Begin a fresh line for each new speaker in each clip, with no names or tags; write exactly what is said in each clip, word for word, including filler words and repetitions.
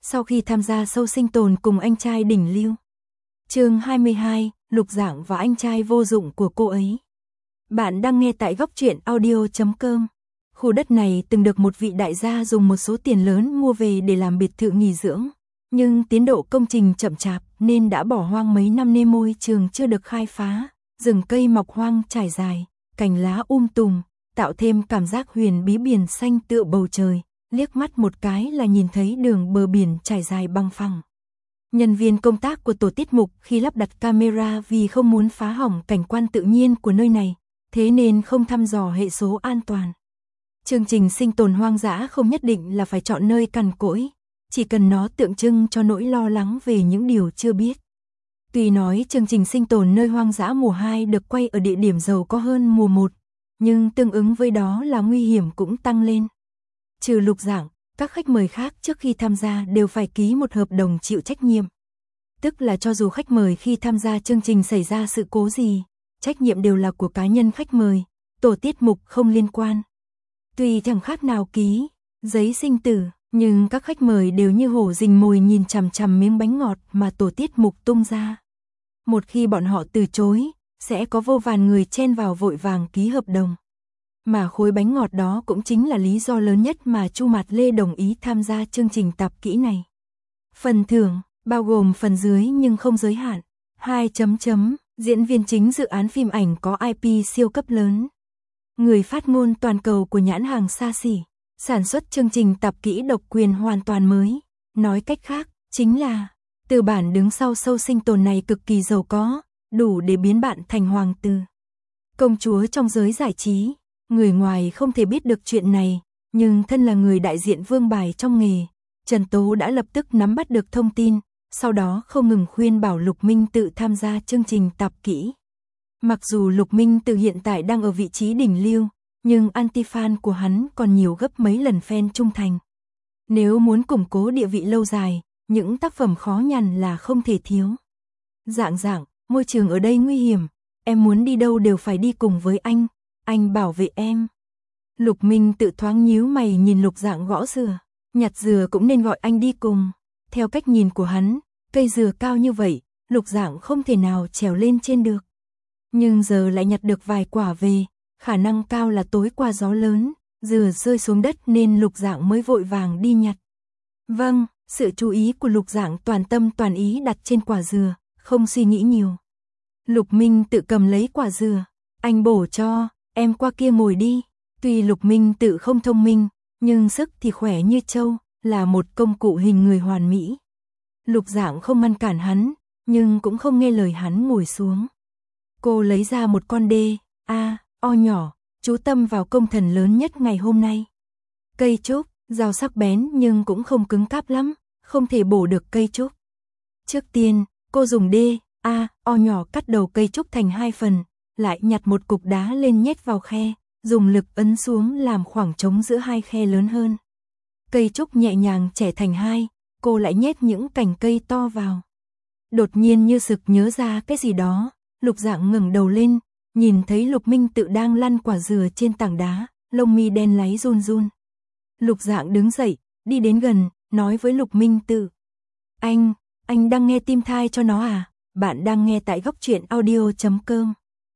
sau khi tham gia show sinh tồn cùng anh trai đỉnh lưu. Chương hai mươi hai, Lục Dạng và anh trai vô dụng của cô ấy. Bạn đang nghe tại góc truyện audio chấm com. Khu đất này từng được một vị đại gia dùng một số tiền lớn mua về để làm biệt thự nghỉ dưỡng, nhưng tiến độ công trình chậm chạp nên đã bỏ hoang mấy năm nên môi trường chưa được khai phá, rừng cây mọc hoang trải dài, cành lá um tùm, tạo thêm cảm giác huyền bí biển xanh tựa bầu trời, liếc mắt một cái là nhìn thấy đường bờ biển trải dài bằng phẳng. Nhân viên công tác của tổ tiết mục khi lắp đặt camera vì không muốn phá hỏng cảnh quan tự nhiên của nơi này, thế nên không thăm dò hệ số an toàn. Chương trình sinh tồn hoang dã không nhất định là phải chọn nơi cằn cỗi, chỉ cần nó tượng trưng cho nỗi lo lắng về những điều chưa biết. Tuy nói chương trình sinh tồn nơi hoang dã mùa hai được quay ở địa điểm giàu có hơn mùa một, nhưng tương ứng với đó là nguy hiểm cũng tăng lên. Trừ Lục Dạng, các khách mời khác trước khi tham gia đều phải ký một hợp đồng chịu trách nhiệm. Tức là cho dù khách mời khi tham gia chương trình xảy ra sự cố gì, trách nhiệm đều là của cá nhân khách mời, tổ tiết mục không liên quan. Tuy chẳng khác nào ký giấy sinh tử, nhưng các khách mời đều như hổ rình mồi nhìn chằm chằm miếng bánh ngọt mà tổ tiết mục tung ra. Một khi bọn họ từ chối, sẽ có vô vàn người chen vào vội vàng ký hợp đồng. Mà khối bánh ngọt đó cũng chính là lý do lớn nhất mà Chu Mạt Lê đồng ý tham gia chương trình tập kỹ này. Phần thưởng bao gồm phần dưới nhưng không giới hạn. hai chấm chấm Diễn viên chính dự án phim ảnh có i pê siêu cấp lớn. Người phát ngôn toàn cầu của nhãn hàng xa xỉ. Sản xuất chương trình tập kỹ độc quyền hoàn toàn mới. Nói cách khác, chính là tư bản đứng sau show sinh tồn này cực kỳ giàu có, đủ để biến bạn thành hoàng tử, công chúa trong giới giải trí. Người ngoài không thể biết được chuyện này, nhưng thân là người đại diện vương bài trong nghề, Trần Tố đã lập tức nắm bắt được thông tin, sau đó không ngừng khuyên bảo Lục Minh Tự tham gia chương trình tập kỹ. Mặc dù Lục Minh Tự hiện tại đang ở vị trí đỉnh lưu, nhưng anti-fan của hắn còn nhiều gấp mấy lần fan trung thành. Nếu muốn củng cố địa vị lâu dài, những tác phẩm khó nhằn là không thể thiếu. Dạng dạng, môi trường ở đây nguy hiểm, em muốn đi đâu đều phải đi cùng với anh, anh bảo vệ em. Lục Minh Tự thoáng nhíu mày nhìn Lục Dạng gõ dừa, nhặt dừa cũng nên gọi anh đi cùng. Theo cách nhìn của hắn, cây dừa cao như vậy, Lục Dạng không thể nào trèo lên trên được. Nhưng giờ lại nhặt được vài quả về, khả năng cao là tối qua gió lớn, dừa rơi xuống đất nên Lục Dạng mới vội vàng đi nhặt. Vâng, sự chú ý của Lục Dạng toàn tâm toàn ý đặt trên quả dừa, không suy nghĩ nhiều. Lục Minh Tự cầm lấy quả dừa, anh bổ cho, em qua kia ngồi đi. Tuy Lục Minh Tự không thông minh, nhưng sức thì khỏe như trâu, là một công cụ hình người hoàn mỹ. Lục Dạng không ngăn cản hắn, nhưng cũng không nghe lời hắn ngồi xuống. Cô lấy ra một con đê, a, o nhỏ, chú tâm vào công thần lớn nhất ngày hôm nay. Cây trúc, dao sắc bén nhưng cũng không cứng cáp lắm, không thể bổ được cây trúc. Trước tiên, cô dùng đê, a, o nhỏ cắt đầu cây trúc thành hai phần, lại nhặt một cục đá lên nhét vào khe, dùng lực ấn xuống làm khoảng trống giữa hai khe lớn hơn. Cây trúc nhẹ nhàng chẻ thành hai, cô lại nhét những cành cây to vào. Đột nhiên như sực nhớ ra cái gì đó, Lục Dạng ngẩng đầu lên, nhìn thấy Lục Minh Tự đang lăn quả dừa trên tảng đá, lông mi đen láy run run. Lục Dạng đứng dậy, đi đến gần, nói với Lục Minh Tự. Anh, anh đang nghe tim thai cho nó à? Bạn đang nghe tại góc truyện audio chấm com.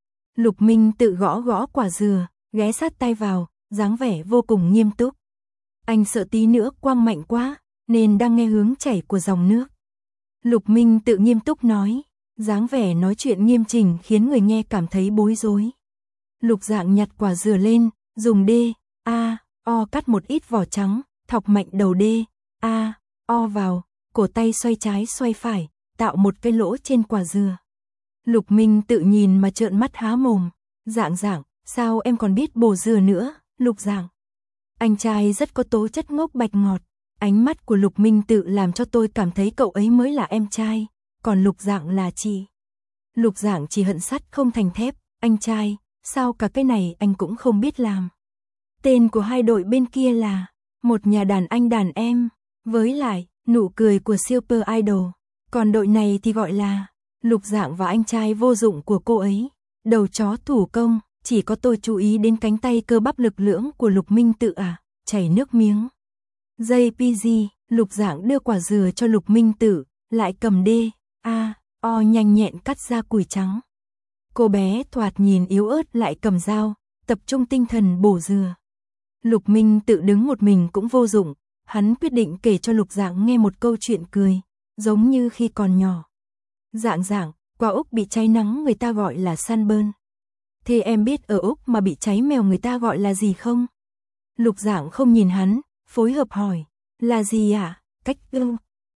Lục Minh Tự gõ gõ quả dừa, ghé sát tay vào, dáng vẻ vô cùng nghiêm túc. Anh sợ tí nữa quang mạnh quá, nên đang nghe hướng chảy của dòng nước. Lục Minh Tự nghiêm túc nói, dáng vẻ nói chuyện nghiêm chỉnh khiến người nghe cảm thấy bối rối. Lục Dạng nhặt quả dừa lên, dùng đê, a, o cắt một ít vỏ trắng, thọc mạnh đầu đê, a, o vào, cổ tay xoay trái xoay phải, tạo một cái lỗ trên quả dừa. Lục Minh Tự nhìn mà trợn mắt há mồm, Dạng Dạng, sao em còn biết bổ dừa nữa, Lục Dạng. Anh trai rất có tố chất ngốc bạch ngọt, ánh mắt của Lục Minh Tự làm cho tôi cảm thấy cậu ấy mới là em trai, còn Lục Dạng là chị. Lục Dạng chỉ hận sắt không thành thép, anh trai, sao cả cái này anh cũng không biết làm. Tên của hai đội bên kia là một nhà đàn anh đàn em, với lại nụ cười của Super Idol, còn đội này thì gọi là Lục Dạng và anh trai vô dụng của cô ấy, đầu chó thủ công. Chỉ có tôi chú ý đến cánh tay cơ bắp lực lưỡng của Lục Minh Tự à, chảy nước miếng. gi pê giê, Lục Dạng đưa quả dừa cho Lục Minh Tử, lại cầm đê, a, o nhanh nhẹn cắt ra củi trắng. Cô bé thoạt nhìn yếu ớt lại cầm dao, tập trung tinh thần bổ dừa. Lục Minh Tự đứng một mình cũng vô dụng, hắn quyết định kể cho Lục Dạng nghe một câu chuyện cười, giống như khi còn nhỏ. Dạng Dạng, quả Úc bị cháy nắng người ta gọi là sunburn. Thế em biết ở Úc mà bị cháy mèo người ta gọi là gì không? Lục Dạng không nhìn hắn, phối hợp hỏi, là gì ạ? À? Cách ư,